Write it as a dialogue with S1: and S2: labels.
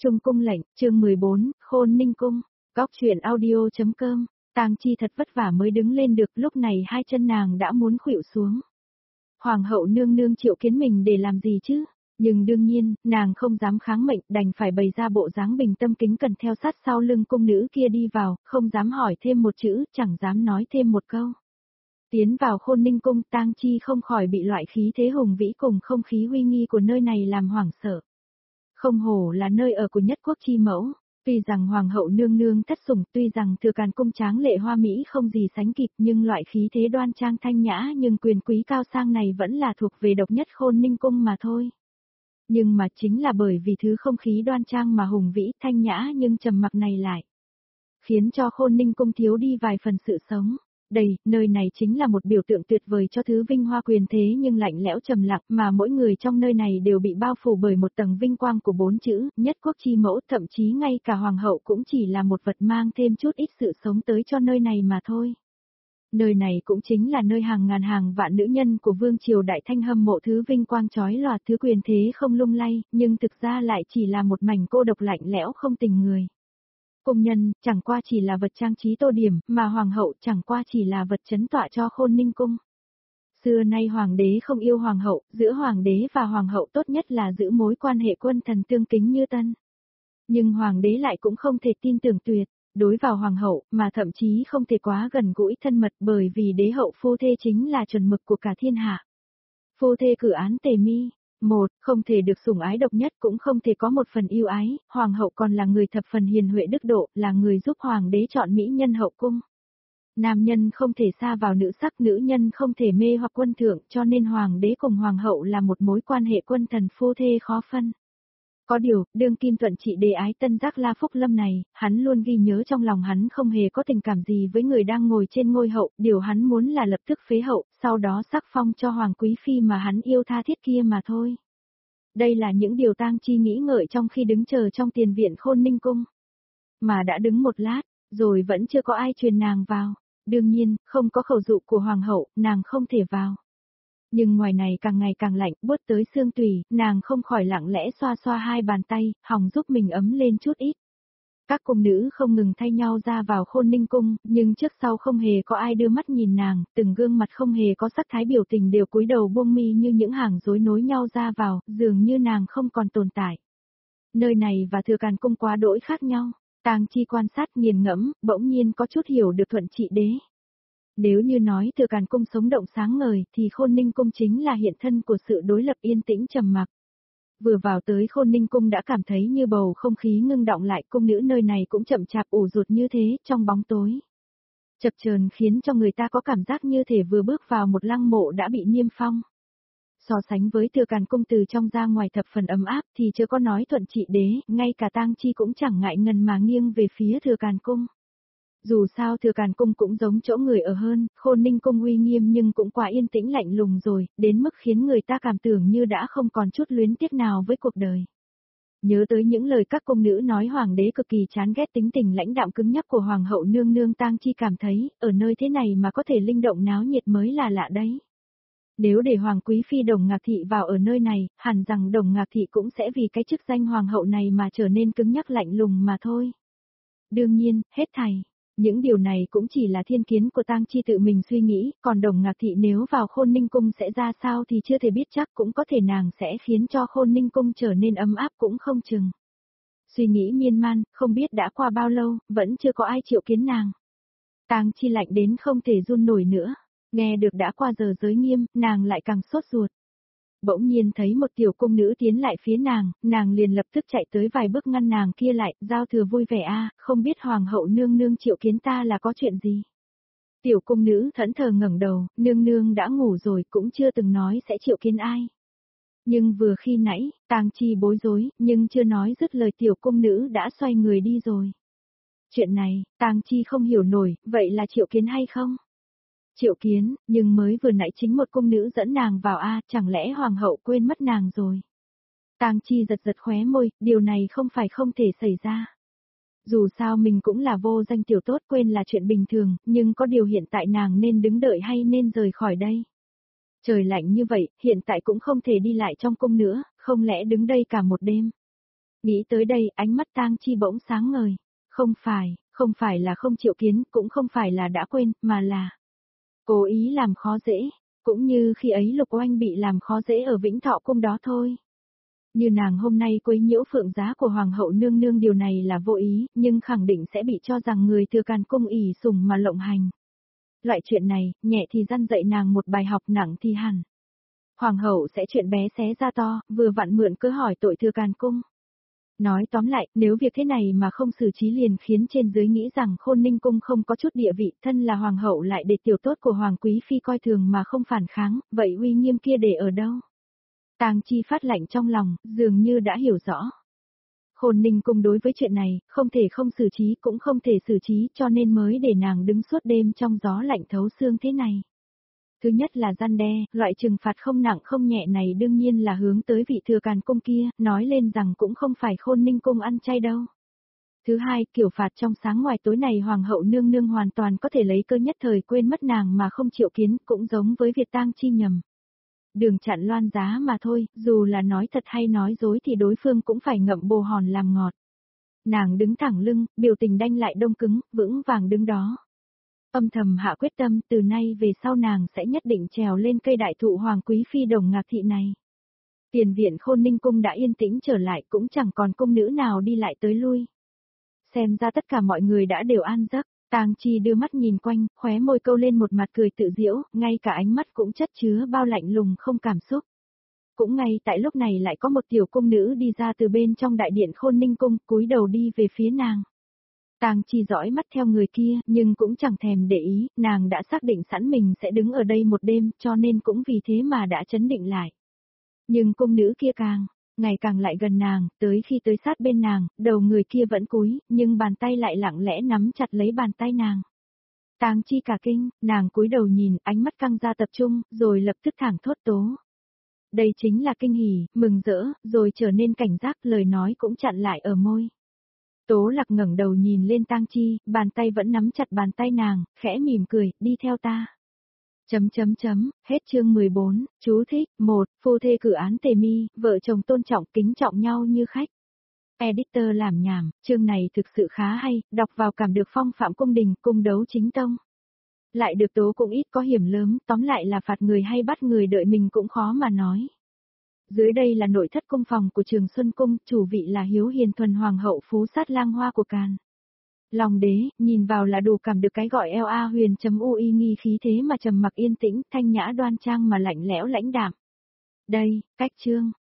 S1: Trung cung lệnh, chương 14, Khôn Ninh cung. Góc truyện audio.com. Tang Chi thật vất vả mới đứng lên được, lúc này hai chân nàng đã muốn khuỵu xuống. Hoàng hậu nương nương triệu kiến mình để làm gì chứ? Nhưng đương nhiên, nàng không dám kháng mệnh, đành phải bày ra bộ dáng bình tâm kính cẩn theo sát sau lưng cung nữ kia đi vào, không dám hỏi thêm một chữ, chẳng dám nói thêm một câu. Tiến vào Khôn Ninh cung, Tang Chi không khỏi bị loại khí thế hùng vĩ cùng không khí uy nghi của nơi này làm hoảng sợ. Không hổ là nơi ở của nhất quốc chi mẫu, tuy rằng hoàng hậu nương nương thất sủng, tuy rằng Thừa Càn cung tráng lệ hoa mỹ không gì sánh kịp, nhưng loại khí thế đoan trang thanh nhã nhưng quyền quý cao sang này vẫn là thuộc về độc nhất Khôn Ninh cung mà thôi. Nhưng mà chính là bởi vì thứ không khí đoan trang mà hùng vĩ thanh nhã nhưng trầm mặc này lại khiến cho Khôn Ninh cung thiếu đi vài phần sự sống. Đây, nơi này chính là một biểu tượng tuyệt vời cho thứ vinh hoa quyền thế nhưng lạnh lẽo trầm lặng, mà mỗi người trong nơi này đều bị bao phủ bởi một tầng vinh quang của 4 chữ, nhất quốc chi mẫu, thậm chí ngay cả hoàng hậu cũng chỉ là một vật mang thêm chút ít sự sống tới cho nơi này mà thôi. Nơi này cũng chính là nơi hàng ngàn hàng vạn nữ nhân của vương triều Đại Thanh hâm mộ thứ vinh quang chói lòa, thứ quyền thế không lung lay, nhưng thực ra lại chỉ là một mảnh cô độc lạnh lẽo không tình người. Cung nhân, chẳng qua chỉ là vật trang trí tô điểm, mà hoàng hậu chẳng qua chỉ là vật trấn tọa cho Khôn Ninh cung. Xưa nay hoàng đế không yêu hoàng hậu, giữa hoàng đế và hoàng hậu tốt nhất là giữ mối quan hệ quân thần tương kính như tân. Nhưng hoàng đế lại cũng không thể tin tưởng tuyệt đối vào hoàng hậu, mà thậm chí không thể quá gần gũi thân mật, bởi vì đế hậu phu thê chính là chuẩn mực của cả thiên hạ. Phu thê cử án tề mi. Một, không thể được sủng ái độc nhất, cũng không thể có một phần yêu ái, hoàng hậu còn là người thập phần hiền huệ đức độ, là người giúp hoàng đế chọn mỹ nhân hậu cung. Nam nhân không thể xa vào nữ sắc, nữ nhân không thể mê hoặc quân thượng, cho nên hoàng đế cùng hoàng hậu là một mối quan hệ quân thần phu thê khó phân. Có điều, đương kim thuận trị đế ái tân giác La Phúc Lâm này, hắn luôn ghi nhớ trong lòng hắn không hề có tình cảm gì với người đang ngồi trên ngôi hậu, điều hắn muốn là lập tức phế hậu, sau đó sắc phong cho hoàng quý phi mà hắn yêu tha thiết kia mà thôi. Đây là những điều Tang Chi nghĩ ngợi trong khi đứng chờ trong tiền viện Khôn Ninh cung. Mà đã đứng một lát, rồi vẫn chưa có ai truyền nàng vào. Đương nhiên, không có khẩu dụ của hoàng hậu, nàng không thể vào. Nhưng ngoài này càng ngày càng lạnh, buốt tới xương tủy, nàng không khỏi lặng lẽ xoa xoa hai bàn tay, hòng giúp mình ấm lên chút ít. Các cung nữ không ngừng thay nhau ra vào Khôn Ninh cung, nhưng trước sau không hề có ai đưa mắt nhìn nàng, từng gương mặt không hề có sắc thái biểu tình đều cúi đầu buông mi như những hàng rối nối nhau ra vào, dường như nàng không còn tồn tại. Nơi này và Thừa Càn cung quá đỗi khác nhau. Tang Chi quan sát nghiền ngẫm, bỗng nhiên có chút hiểu được thuận trị đế. Nếu như nói Thừa Càn cung sống động sáng ngời, thì Khôn Ninh cung chính là hiện thân của sự đối lập yên tĩnh trầm mặc. Vừa vào tới Khôn Ninh cung đã cảm thấy như bầu không khí ngưng đọng lại, cung nữ nơi này cũng chậm chạp ủ rụt như thế, trong bóng tối. Chập chờn khiến cho người ta có cảm giác như thể vừa bước vào một lăng mộ đã bị niêm phong. So sánh với Thừa Càn cung từ trong ra ngoài thập phần ấm áp thì chưa có nói thuận trị đế, ngay cả Tang Chi cũng chẳng ngại ngần mà nghiêng về phía Thừa Càn cung. Dù sao Thừa Càn cung cũng giống chỗ người ở hơn, Khôn Ninh cung uy nghiêm nhưng cũng quá yên tĩnh lạnh lùng rồi, đến mức khiến người ta cảm tưởng như đã không còn chút luyến tiếc nào với cuộc đời. Nhớ tới những lời các cung nữ nói hoàng đế cực kỳ chán ghét tính tình lãnh đạm cứng nhắc của hoàng hậu nương nương, Tang Chi cảm thấy, ở nơi thế này mà có thể linh động náo nhiệt mới là lạ đấy. Nếu để hoàng quý phi Đồng Ngạc Thị vào ở nơi này, hẳn rằng Đồng Ngạc Thị cũng sẽ vì cái chức danh hoàng hậu này mà trở nên cứng nhắc lạnh lùng mà thôi. Đương nhiên, hết thảy. Những điều này cũng chỉ là thiên kiến của Tang Chi tự mình suy nghĩ, còn Đồng Ngạc Thị nếu vào Khôn Ninh cung sẽ ra sao thì chưa thể biết chắc, cũng có thể nàng sẽ khiến cho Khôn Ninh cung trở nên ấm áp cũng không chừng. Suy nghĩ miên man, không biết đã qua bao lâu, vẫn chưa có ai triệu kiến nàng. Tang Chi lạnh đến không thể run nổi nữa, nghe được đã qua giờ giới nghiêm, nàng lại càng sốt ruột. Bỗng nhiên thấy một tiểu cung nữ tiến lại phía nàng liền lập tức chạy tới vài bước ngăn nàng kia lại, giao thừa vui vẻ a, không biết hoàng hậu nương nương triệu kiến ta là có chuyện gì. Tiểu cung nữ thẫn thờ ngẩng đầu, nương nương đã ngủ rồi cũng chưa từng nói sẽ triệu kiến ai. Nhưng vừa khi nãy, Tang Chi bối rối, nhưng chưa nói dứt lời tiểu cung nữ đã xoay người đi rồi. Chuyện này, Tang Chi không hiểu nổi, vậy là triệu kiến hay không? Triệu kiến, nhưng mới vừa nãy chính một cung nữ dẫn nàng vào chẳng lẽ hoàng hậu quên mất nàng rồi. Tang Chi giật giật khóe môi, điều này không phải không thể xảy ra. Dù sao mình cũng là vô danh tiểu tốt, quên là chuyện bình thường, nhưng có điều hiện tại nàng nên đứng đợi hay nên rời khỏi đây. Trời lạnh như vậy, hiện tại cũng không thể đi lại trong cung nữa, không lẽ đứng đây cả một đêm. Nghĩ tới đây, ánh mắt Tang Chi bỗng sáng ngời. Không phải là không chịu kiến, cũng không phải là đã quên, mà là cố ý làm khó dễ, cũng như khi ấy Lục Oanh bị làm khó dễ ở Vĩnh Thọ cung đó thôi. Như nàng hôm nay quấy nhiễu phượng giá của Hoàng hậu nương nương, điều này là vô ý, nhưng khẳng định sẽ bị cho rằng người thừa Càn cung ỷ sủng mà lộng hành. Loại chuyện này, nhẹ thì răn dạy nàng một bài học, nặng thì hẳn. Hoàng hậu sẽ chuyện bé xé ra to, vừa vặn mượn cớ hỏi tội thừa Càn cung. Nói tóm lại, nếu việc thế này mà không xử trí liền khiến trên dưới nghĩ rằng Khôn Ninh cung không có chút địa vị, thân là hoàng hậu lại để tiểu tốt của hoàng quý phi coi thường mà không phản kháng, vậy uy nghiêm kia để ở đâu? Tang Chi phát lạnh trong lòng, dường như đã hiểu rõ. Khôn Ninh cung đối với chuyện này, không thể không xử trí cũng không thể xử trí, cho nên mới để nàng đứng suốt đêm trong gió lạnh thấu xương thế này. Thứ nhất là răn đe, loại trừng phạt không nặng không nhẹ này đương nhiên là hướng tới vị thừa Càn cung kia, nói lên rằng cũng không phải Khôn Ninh cung ăn chay đâu. Thứ hai, kiểu phạt trong sáng ngoài tối này Hoàng hậu nương nương hoàn toàn có thể lấy cơ nhất thời quên mất nàng mà không chịu kiến, cũng giống với việc Tang Chi nhầm. Đường chặn loan giá mà thôi, dù là nói thật hay nói dối thì đối phương cũng phải ngậm bồ hòn làm ngọt. Nàng đứng thẳng lưng, biểu tình đanh lại đông cứng, vững vàng đứng đó. Âm thầm hạ quyết tâm, từ nay về sau nàng sẽ nhất định trèo lên cây đại thụ Hoàng quý phi Đồng Ngạc thị này. Tiền viện Khôn Ninh cung đã yên tĩnh trở lại, cũng chẳng còn cung nữ nào đi lại tới lui. Xem ra tất cả mọi người đã đều an giấc. Tang Chi đưa mắt nhìn quanh, khóe môi câu lên một mặt cười tự giễu, ngay cả ánh mắt cũng chất chứa bao lạnh lùng không cảm xúc. Cũng ngay tại lúc này lại có một tiểu cung nữ đi ra từ bên trong đại điện Khôn Ninh cung, cúi đầu đi về phía nàng. Tang Chi dõi mắt theo người kia, nhưng cũng chẳng thèm để ý, nàng đã xác định sẵn mình sẽ đứng ở đây một đêm, cho nên cũng vì thế mà đã trấn định lại. Nhưng cung nữ kia ngày càng lại gần nàng, tới khi tới sát bên nàng, đầu người kia vẫn cúi, nhưng bàn tay lại lặng lẽ nắm chặt lấy bàn tay nàng. Tang Chi cả kinh, nàng cúi đầu nhìn, ánh mắt căng ra tập trung, rồi lập tức thẳng thốt tố. Đây chính là kinh hỉ, mừng rỡ, rồi trở nên cảnh giác, lời nói cũng chặn lại ở môi. Tố Lạc ngẩng đầu nhìn lên Tang Chi, bàn tay vẫn nắm chặt bàn tay nàng, khẽ mỉm cười, đi theo ta. Hết chương 14, chú thích, 1, phu thê cử án tề mi, vợ chồng tôn trọng kính trọng nhau như khách. Editor làm nhảm, chương này thực sự khá hay, đọc vào cảm được phong phạm cung đình, cung đấu chính tông. Lại được tố cũng ít có hiểm lớn, tóm lại là phạt người hay bắt người đợi mình cũng khó mà nói. Dưới đây là nội thất cung phòng của Trường Xuân Cung, chủ vị là Hiếu Hiền Thuần Hoàng hậu phú sát lang hoa của Càn Long đế, nhìn vào là đủ cảm được cái gọi L.A. huyền.ui nghi khí thế mà trầm mặc yên tĩnh, thanh nhã đoan trang mà lạnh lẽo lãnh đạm. Đây, cách chương.